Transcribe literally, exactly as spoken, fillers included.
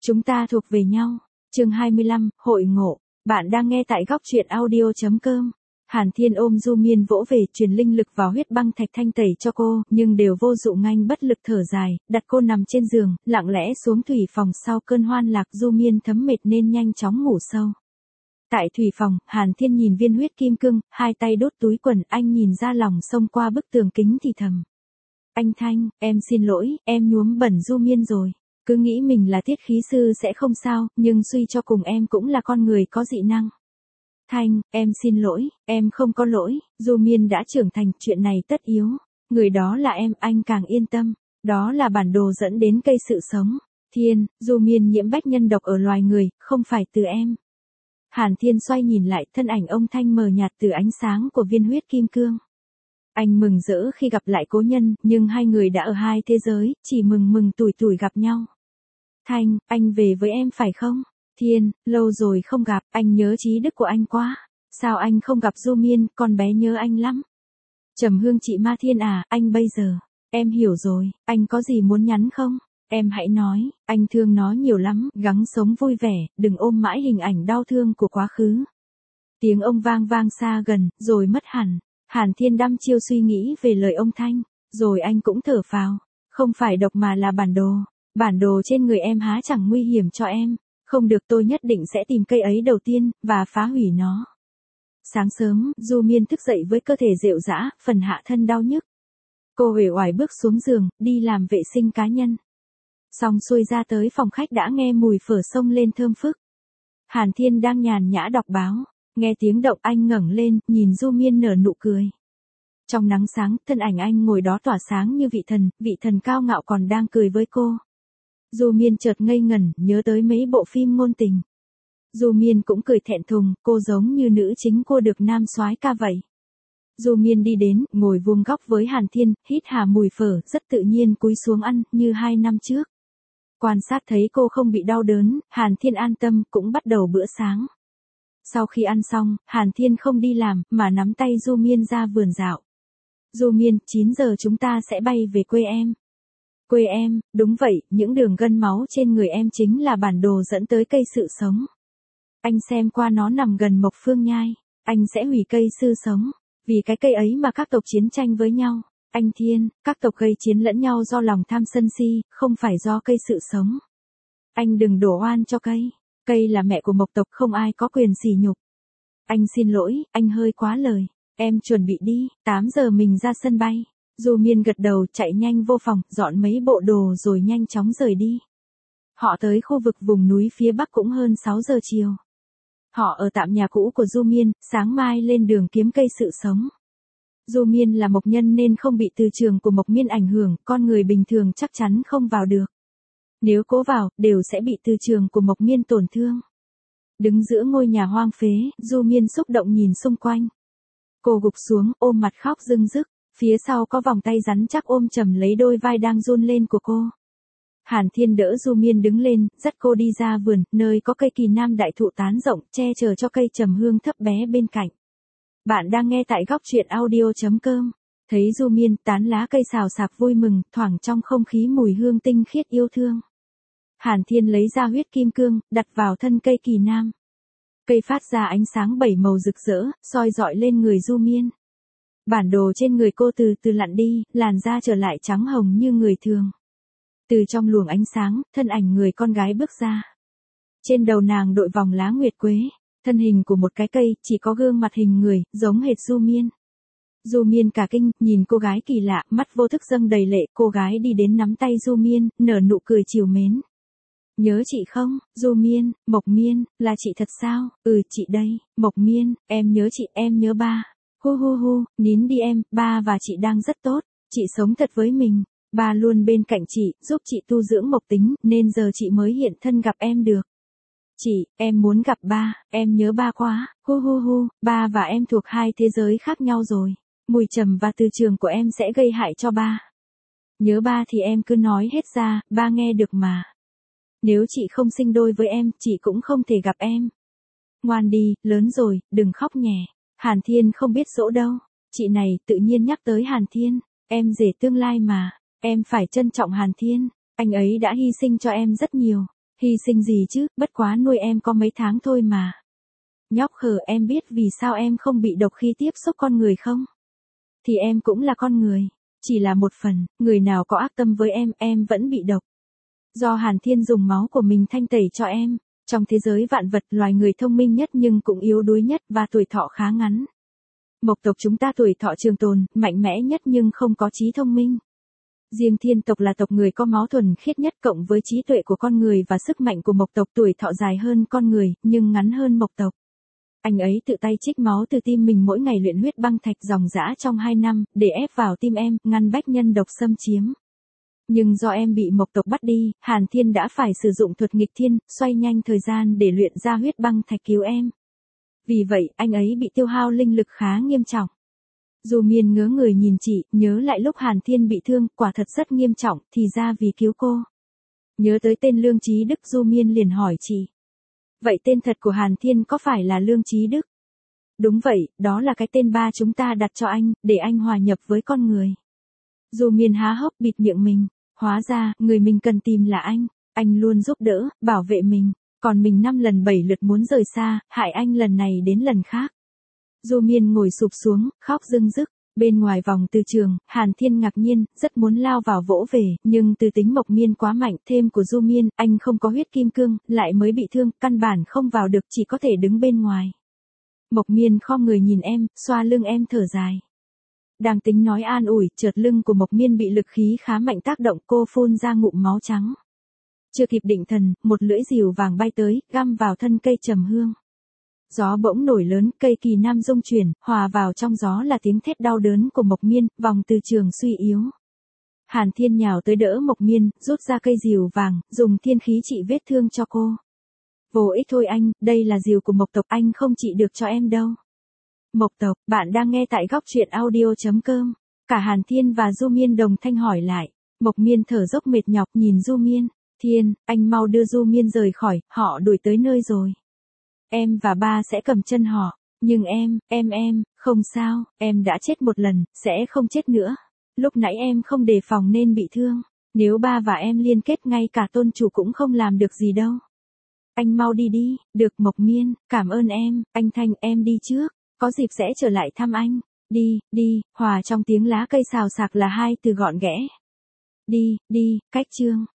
Chúng ta thuộc về nhau. Chương hai mươi lăm, hội ngộ. Bạn đang nghe tại góc truyện audio chấm com. Hàn Thiên ôm Du Miên vỗ về, truyền linh lực vào huyết băng thạch thanh tẩy cho cô, nhưng đều vô dụng, anh bất lực thở dài, đặt cô nằm trên giường, lặng lẽ xuống thủy phòng. Sau cơn hoan lạc, Du Miên thấm mệt nên nhanh chóng ngủ sâu. Tại thủy phòng, Hàn Thiên nhìn viên huyết kim cương, hai tay đốt túi quần, anh nhìn ra lòng sông qua bức tường kính thì thầm. Anh Thanh, em xin lỗi, em nhuốm bẩn Du Miên rồi. Cứ nghĩ mình là tiết khí sư sẽ không sao, nhưng suy cho cùng em cũng là con người có dị năng. Thanh, em xin lỗi, em không có lỗi, Du Miên đã trưởng thành, chuyện này tất yếu. Người đó là em, anh càng yên tâm. Đó là bản đồ dẫn đến cây sự sống. Thiên, Du Miên nhiễm bách nhân độc ở loài người, không phải từ em. Hàn Thiên xoay nhìn lại, thân ảnh ông Thanh mờ nhạt từ ánh sáng của viên huyết kim cương. Anh mừng rỡ khi gặp lại cố nhân, nhưng hai người đã ở hai thế giới, chỉ mừng mừng tủi tủi gặp nhau. Thanh, anh về với em phải không? Thiên, lâu rồi không gặp, anh nhớ trí đức của anh quá. Sao anh không gặp Du Miên, con bé nhớ anh lắm. Trầm Hương chị Ma Thiên à, anh bây giờ, em hiểu rồi, anh có gì muốn nhắn không? Em hãy nói, anh thương nó nhiều lắm, gắng sống vui vẻ, đừng ôm mãi hình ảnh đau thương của quá khứ. Tiếng ông vang vang xa gần, rồi mất hẳn. Hàn Thiên đăm chiêu suy nghĩ về lời ông Thanh, rồi anh cũng thở phào. Không phải độc mà là bản đồ. Bản đồ trên người em há chẳng nguy hiểm cho em. Không được, tôi nhất định sẽ tìm cây ấy đầu tiên, và phá hủy nó. Sáng sớm, Du Miên thức dậy với cơ thể rệu rã, phần hạ thân đau nhức. Cô uể oải bước xuống giường, đi làm vệ sinh cá nhân. Xong xuôi ra tới phòng khách đã nghe mùi phở xông lên thơm phức. Hàn Thiên đang nhàn nhã đọc báo. Nghe tiếng động anh ngẩng lên, nhìn Du Miên nở nụ cười. Trong nắng sáng, thân ảnh anh ngồi đó tỏa sáng như vị thần, vị thần cao ngạo còn đang cười với cô. Du Miên chợt ngây ngẩn, nhớ tới mấy bộ phim ngôn tình. Du Miên cũng cười thẹn thùng, cô giống như nữ chính cô được nam soái ca vậy. Du Miên đi đến, ngồi vuông góc với Hàn Thiên, hít hà mùi phở, rất tự nhiên cúi xuống ăn, như hai năm trước. Quan sát thấy cô không bị đau đớn, Hàn Thiên an tâm, cũng bắt đầu bữa sáng. Sau khi ăn xong, Hàn Thiên không đi làm, mà nắm tay Du Miên ra vườn dạo. Du Miên, chín giờ chúng ta sẽ bay về quê em. Quê em, đúng vậy, những đường gân máu trên người em chính là bản đồ dẫn tới cây sự sống. Anh xem qua, nó nằm gần Mộc Phương Nhai. Anh sẽ hủy cây sư sống. Vì cái cây ấy mà các tộc chiến tranh với nhau. Anh Thiên, các tộc gây chiến lẫn nhau do lòng tham sân si, không phải do cây sự sống. Anh đừng đổ oan cho cây. Cây là mẹ của Mộc tộc, không ai có quyền sỉ nhục. Anh xin lỗi, anh hơi quá lời. Em chuẩn bị đi, tám giờ mình ra sân bay. Du Miên gật đầu, chạy nhanh vô phòng, dọn mấy bộ đồ rồi nhanh chóng rời đi. Họ tới khu vực vùng núi phía bắc cũng hơn sáu giờ chiều. Họ ở tạm nhà cũ của Du Miên, sáng mai lên đường kiếm cây sự sống. Du Miên là mộc nhân nên không bị từ trường của Mộc Miên ảnh hưởng, con người bình thường chắc chắn không vào được. Nếu cố vào, đều sẽ bị từ trường của Mộc Miên tổn thương. Đứng giữa ngôi nhà hoang phế, Du Miên xúc động nhìn xung quanh. Cô gục xuống, ôm mặt khóc rưng rức, phía sau có vòng tay rắn chắc ôm chầm lấy đôi vai đang run lên của cô. Hàn Thiên đỡ Du Miên đứng lên, dắt cô đi ra vườn, nơi có cây kỳ nam đại thụ tán rộng, che chở cho cây trầm hương thấp bé bên cạnh. Bạn đang nghe tại góc truyện audio chấm com. Thấy Du Miên, tán lá cây xào xạc vui mừng, thoảng trong không khí mùi hương tinh khiết yêu thương. Hàn Thiên lấy ra huyết kim cương, đặt vào thân cây kỳ nam. Cây phát ra ánh sáng bảy màu rực rỡ, soi rọi lên người Du Miên. Bản đồ trên người cô từ từ lặn đi, làn da trở lại trắng hồng như người thường. Từ trong luồng ánh sáng, thân ảnh người con gái bước ra. Trên đầu nàng đội vòng lá nguyệt quế, thân hình của một cái cây, chỉ có gương mặt hình người, giống hệt Du Miên. Du Miên cả kinh, nhìn cô gái kỳ lạ, mắt vô thức dâng đầy lệ, cô gái đi đến nắm tay Du Miên, nở nụ cười trìu mến. Nhớ chị không, Du Miên, Mộc Miên, là chị thật sao? Ừ, chị đây, Mộc Miên, em nhớ chị, em nhớ ba. Hu hu hu, nín đi em, ba và chị đang rất tốt, chị sống thật với mình. Ba luôn bên cạnh chị, giúp chị tu dưỡng mộc tính, nên giờ chị mới hiện thân gặp em được. Chị, em muốn gặp ba, em nhớ ba quá, hu hu hu, ba và em thuộc hai thế giới khác nhau rồi. Mùi trầm và từ trường của em sẽ gây hại cho ba. Nhớ ba thì em cứ nói hết ra, ba nghe được mà. Nếu chị không sinh đôi với em, chị cũng không thể gặp em. Ngoan đi, lớn rồi, đừng khóc nhè. Hàn Thiên không biết dỗ đâu. Chị này tự nhiên nhắc tới Hàn Thiên, em rể tương lai mà. Em phải trân trọng Hàn Thiên, anh ấy đã hy sinh cho em rất nhiều. Hy sinh gì chứ, bất quá nuôi em có mấy tháng thôi mà. Nhóc khờ, em biết vì sao em không bị độc khi tiếp xúc con người không? Thì em cũng là con người. Chỉ là một phần, người nào có ác tâm với em, em vẫn bị độc. Do Hàn Thiên dùng máu của mình thanh tẩy cho em. Trong thế giới vạn vật, loài người thông minh nhất nhưng cũng yếu đuối nhất và tuổi thọ khá ngắn. Mộc tộc chúng ta tuổi thọ trường tồn, mạnh mẽ nhất nhưng không có trí thông minh. Riêng Thiên tộc là tộc người có máu thuần khiết nhất cộng với trí tuệ của con người và sức mạnh của Mộc tộc, tuổi thọ dài hơn con người, nhưng ngắn hơn Mộc tộc. Anh ấy tự tay trích máu từ tim mình mỗi ngày luyện huyết băng thạch dòng dã trong hai năm, để ép vào tim em, ngăn bách nhân độc xâm chiếm. Nhưng do em bị Mộc tộc bắt đi, Hàn Thiên đã phải sử dụng thuật nghịch thiên, xoay nhanh thời gian để luyện ra huyết băng thạch cứu em. Vì vậy, anh ấy bị tiêu hao linh lực khá nghiêm trọng. Du Miên ngớ người nhìn chị, nhớ lại lúc Hàn Thiên bị thương, quả thật rất nghiêm trọng, thì ra vì cứu cô. Nhớ tới tên Lương Chí Đức, Du Miên liền hỏi chị. Vậy tên thật của Hàn Thiên có phải là Lương Chí Đức? Đúng vậy, đó là cái tên ba chúng ta đặt cho anh, để anh hòa nhập với con người. Du Miên há hốc bịt miệng mình, hóa ra, người mình cần tìm là anh, anh luôn giúp đỡ, bảo vệ mình, còn mình năm lần bảy lượt muốn rời xa, hại anh lần này đến lần khác. Du Miên ngồi sụp xuống, khóc rưng rức. Bên ngoài vòng từ trường, Hàn Thiên ngạc nhiên, rất muốn lao vào vỗ về, nhưng từ tính Mộc Miên quá mạnh, thêm của Du Miên, anh không có huyết kim cương, lại mới bị thương, căn bản không vào được, chỉ có thể đứng bên ngoài. Mộc Miên khom người nhìn em, xoa lưng em thở dài. Đang tính nói an ủi, chợt lưng của Mộc Miên bị lực khí khá mạnh tác động, cô phun ra ngụm máu trắng. Chưa kịp định thần, một lưỡi rìu vàng bay tới, găm vào thân cây trầm hương. Gió bỗng nổi lớn, cây kỳ nam rung chuyển, hòa vào trong gió là tiếng thét đau đớn của Mộc Miên, vòng từ trường suy yếu. Hàn Thiên nhào tới đỡ Mộc Miên, rút ra cây rìu vàng, dùng thiên khí trị vết thương cho cô. Vô ích thôi anh, đây là rìu của Mộc tộc, anh không trị được cho em đâu. Mộc tộc, bạn đang nghe tại góc truyện audio chấm com. Cả Hàn Thiên và Du Miên đồng thanh hỏi lại. Mộc Miên thở dốc mệt nhọc nhìn Du Miên. Thiên, anh mau đưa Du Miên rời khỏi, họ đuổi tới nơi rồi. Em và ba sẽ cầm chân họ, nhưng em, em em, không sao, em đã chết một lần, sẽ không chết nữa. Lúc nãy em không đề phòng nên bị thương, nếu ba và em liên kết ngay cả tôn chủ cũng không làm được gì đâu. Anh mau đi đi, được Mộc Miên, cảm ơn em, anh Thanh em đi trước, có dịp sẽ trở lại thăm anh. Đi, đi, hòa trong tiếng lá cây xào xạc là hai từ gọn ghẽ. Đi, đi, cách chương.